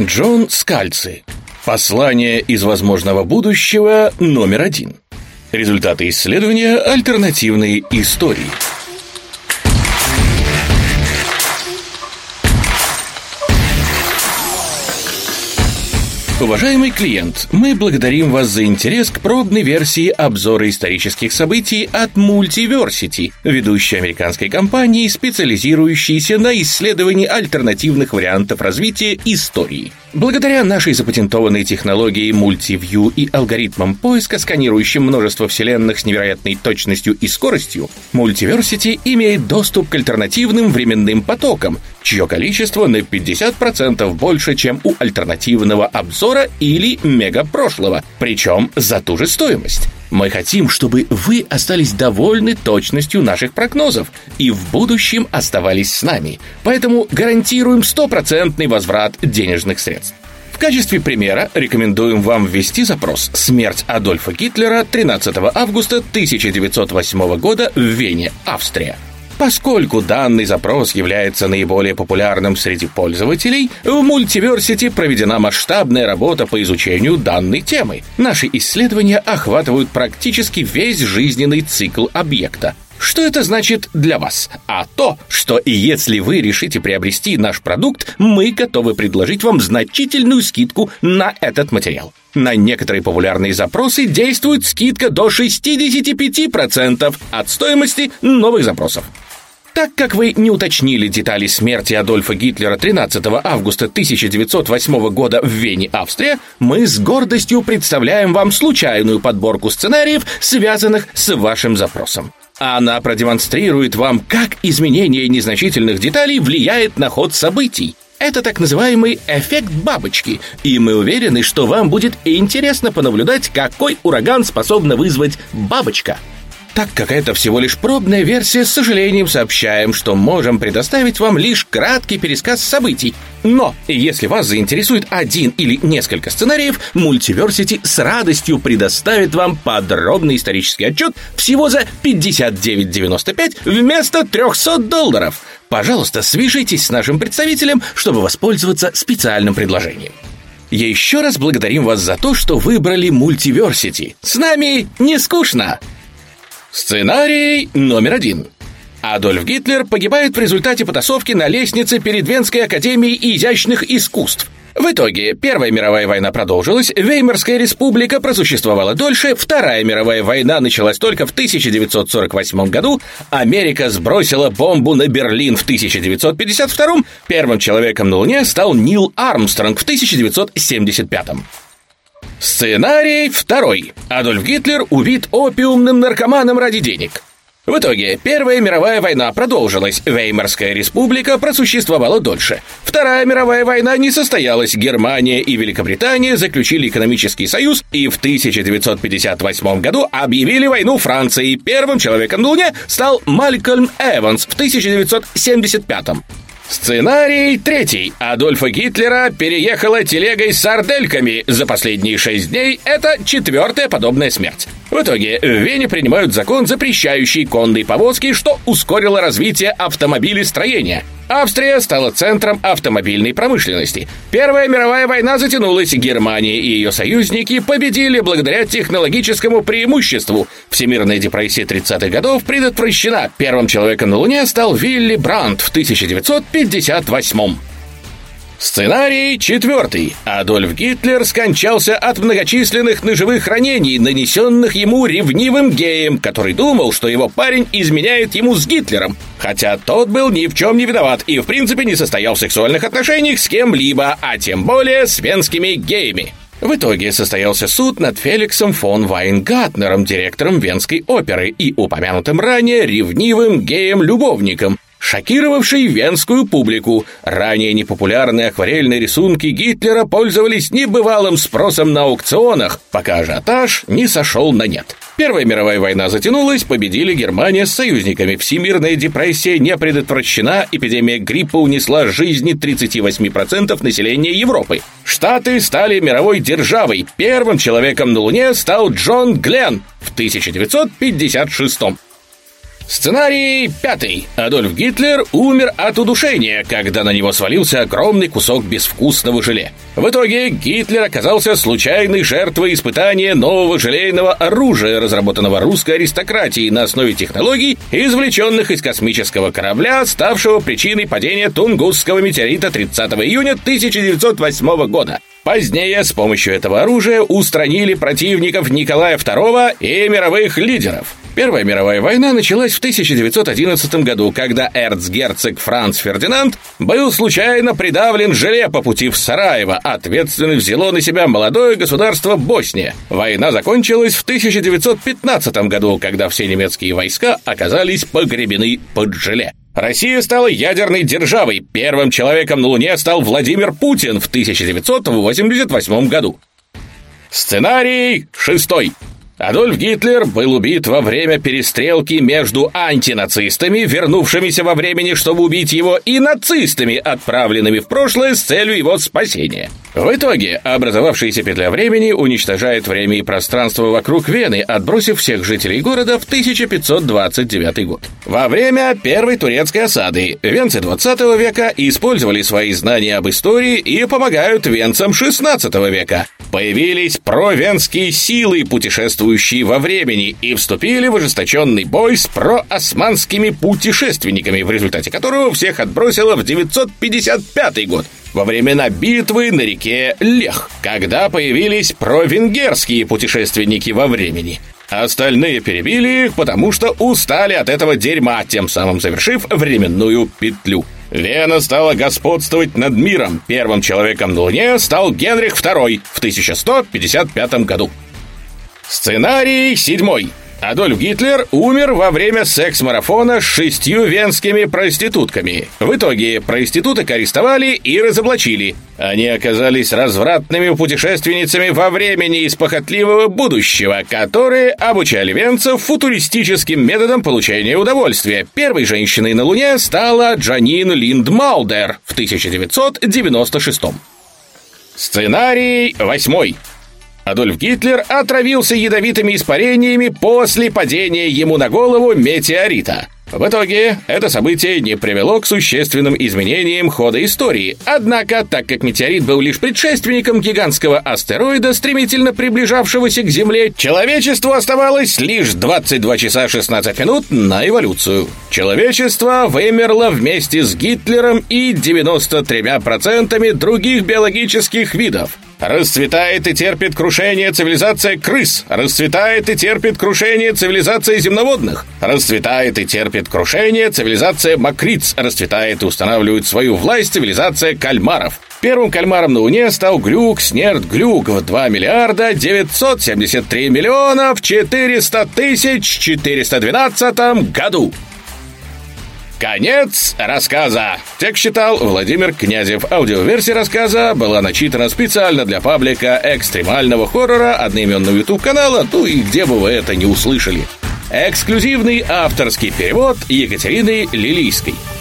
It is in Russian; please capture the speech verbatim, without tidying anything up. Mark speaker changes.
Speaker 1: Джон Скальци. Послание из возможного будущего номер один. Результаты исследования альтернативной истории. Уважаемый клиент, мы благодарим вас за интерес к пробной версии обзора исторических событий от Multiversity, ведущей американской компании, специализирующейся на исследовании альтернативных вариантов развития истории. Благодаря нашей запатентованной технологии Multiview и алгоритмам поиска, сканирующим множество вселенных с невероятной точностью и скоростью, Multiversity имеет доступ к альтернативным временным потокам, чье количество на пятьдесят процентов больше, чем у альтернативного обзора или мегапрошлого, причем за ту же стоимость. Мы хотим, чтобы вы остались довольны точностью наших прогнозов и в будущем оставались с нами, поэтому гарантируем стопроцентный возврат денежных средств. В качестве примера рекомендуем вам ввести запрос «Смерть Адольфа Гитлера тринадцатого августа тысяча девятьсот восьмого года в Вене, Австрия». Поскольку данный запрос является наиболее популярным среди пользователей, в Multiversity проведена масштабная работа по изучению данной темы. Наши исследования охватывают практически весь жизненный цикл объекта. Что это значит для вас? А то, что если вы решите приобрести наш продукт, мы готовы предложить вам значительную скидку на этот материал. На некоторые популярные запросы действует скидка до шестьдесят пять процентов от стоимости новых запросов. Так как вы не уточнили детали смерти Адольфа Гитлера тринадцатого августа тысяча девятьсот восьмого года в Вене, Австрия, мы с гордостью представляем вам случайную подборку сценариев, связанных с вашим запросом. Она продемонстрирует вам, как изменение незначительных деталей влияет на ход событий. Это так называемый эффект бабочки, и мы уверены, что вам будет интересно понаблюдать, какой ураган способна вызвать бабочка. Так как это всего лишь пробная версия, с сожалением сообщаем, что можем предоставить вам лишь краткий пересказ событий. Но, если вас заинтересует один или несколько сценариев, Multiversity с радостью предоставит вам подробный исторический отчет всего за пятьдесят девять девяносто пять вместо триста долларов. Пожалуйста, свяжитесь с нашим представителем, чтобы воспользоваться специальным предложением. Еще раз благодарим вас за то, что выбрали Multiversity. С нами не скучно! Сценарий номер один. Адольф Гитлер погибает в результате потасовки на лестнице перед Венской академией изящных искусств. В итоге Первая мировая война продолжилась, Веймарская республика просуществовала дольше, Вторая мировая война началась только в тысяча девятьсот сорок восьмом году, Америка сбросила бомбу на Берлин в тысяча девятьсот пятьдесят втором, первым человеком на Луне стал Нил Армстронг в тысяча девятьсот семьдесят пятом. Сценарий второй. Адольф Гитлер убит опиумным наркоманом ради денег. В итоге Первая мировая война продолжилась, Веймарская республика просуществовала дольше. Вторая мировая война не состоялась, Германия и Великобритания заключили экономический союз и в тысяча девятьсот пятьдесят восьмом году объявили войну Франции. Первым человеком на Луне стал Малькольм Эванс в тысяча девятьсот семьдесят пятом. Сценарий третий. Адольфа Гитлера переехала телегой с сардельками. За последние шесть дней это четвертая подобная смерть. В итоге в Вене принимают закон, запрещающий конные повозки, что ускорило развитие автомобилестроения. Австрия стала центром автомобильной промышленности. Первая мировая война затянулась, Германия и ее союзники победили благодаря технологическому преимуществу. Всемирная депрессия тридцатых годов предотвращена. Первым человеком на Луне стал Вилли Брандт в тысяча девятьсот пятьдесят восьмом. Сценарий четвертый. Адольф Гитлер скончался от многочисленных ножевых ранений, нанесенных ему ревнивым геем, который думал, что его парень изменяет ему с Гитлером, хотя тот был ни в чем не виноват и в принципе не состоял в сексуальных отношениях с кем-либо, а тем более с венскими геями. В итоге состоялся суд над Феликсом фон Вайнгартнером, директором Венской оперы, и упомянутым ранее ревнивым геем-любовником, шокировавший венскую публику. Ранее непопулярные акварельные рисунки Гитлера пользовались небывалым спросом на аукционах, пока ажиотаж не сошел на нет. Первая мировая война затянулась, победили Германия с союзниками. Всемирная депрессия не предотвращена, эпидемия гриппа унесла жизни тридцати восьми процентов населения Европы. Штаты стали мировой державой. Первым человеком на Луне стал Джон Гленн в тысяча девятьсот пятьдесят шестом. Сценарий пятый. Адольф Гитлер умер от удушения, когда на него свалился огромный кусок безвкусного желе. В итоге Гитлер оказался случайной жертвой испытания нового желейного оружия, разработанного русской аристократией на основе технологий, извлеченных из космического корабля, ставшего причиной падения Тунгусского метеорита тридцатого июня тысяча девятьсот восьмого года. Позднее с помощью этого оружия устранили противников Николая второго и мировых лидеров. Первая мировая война началась в тысяча девятьсот одиннадцатом году, когда эрцгерцог Франц Фердинанд был случайно придавлен желе по пути в Сараево. Ответственность взяло на себя молодое государство Босния. Война закончилась в тысяча девятьсот пятнадцатом году, когда все немецкие войска оказались погребены под желе. Россия стала ядерной державой. Первым человеком на Луне стал Владимир Путин в тысяча девятьсот восемьдесят восьмом году. Сценарий шестой. Адольф Гитлер был убит во время перестрелки между антинацистами, вернувшимися во времени, чтобы убить его, и нацистами, отправленными в прошлое с целью его спасения. В итоге образовавшаяся петля времени уничтожает время и пространство вокруг Вены, отбросив всех жителей города в тысяча пятьсот двадцать девятый год. Во время первой турецкой осады венцы двадцатого века использовали свои знания об истории и помогают венцам шестнадцатого века. Появились провенские силы, путешествующие во времени, и вступили в ожесточенный бой с проосманскими путешественниками, в результате которого всех отбросило в девятьсот пятьдесят пятый год, во времена битвы на реке Лех, когда появились провенгерские путешественники во времени. Остальные перебили их, потому что устали от этого дерьма, тем самым завершив временную петлю. Вена стала господствовать над миром. Первым человеком на Луне стал Генрих второй в тысяча сто пятьдесят пятом году. Сценарий седьмой. Адольф Гитлер умер во время секс-марафона с шестью венскими проститутками. В итоге проституток арестовали и разоблачили. Они оказались развратными путешественницами во времени из похотливого будущего, которые обучали венцев футуристическим методам получения удовольствия. Первой женщиной на Луне стала Джанин Линдмаудер в тысяча девятьсот девяносто шестом. Сценарий восьмой. Адольф Гитлер отравился ядовитыми испарениями после падения ему на голову метеорита. В итоге это событие не привело к существенным изменениям хода истории. Однако, так как метеорит был лишь предшественником гигантского астероида, стремительно приближавшегося к Земле, человечеству оставалось лишь двадцать два часа шестнадцать минут на эволюцию. Человечество вымерло вместе с Гитлером и девяноста тремя процентами других биологических видов. Расцветает и терпит крушение цивилизация крыс. Расцветает и терпит крушение цивилизация земноводных. Расцветает и терпит крушение цивилизация мокриц. Расцветает и устанавливает свою власть цивилизация кальмаров. Первым кальмаром на Луне стал Глюк Снерд Глюк в два миллиарда девятьсот семьдесят три миллионов четыреста тысяч четыреста двенадцатом году. Конец рассказа. Текст читал Владимир Князев. Аудиоверсия рассказа была начитана специально для паблика экстремального хоррора одноименного YouTube-канала, ну и где бы вы это не услышали. Эксклюзивный авторский перевод Екатерины Лилийской.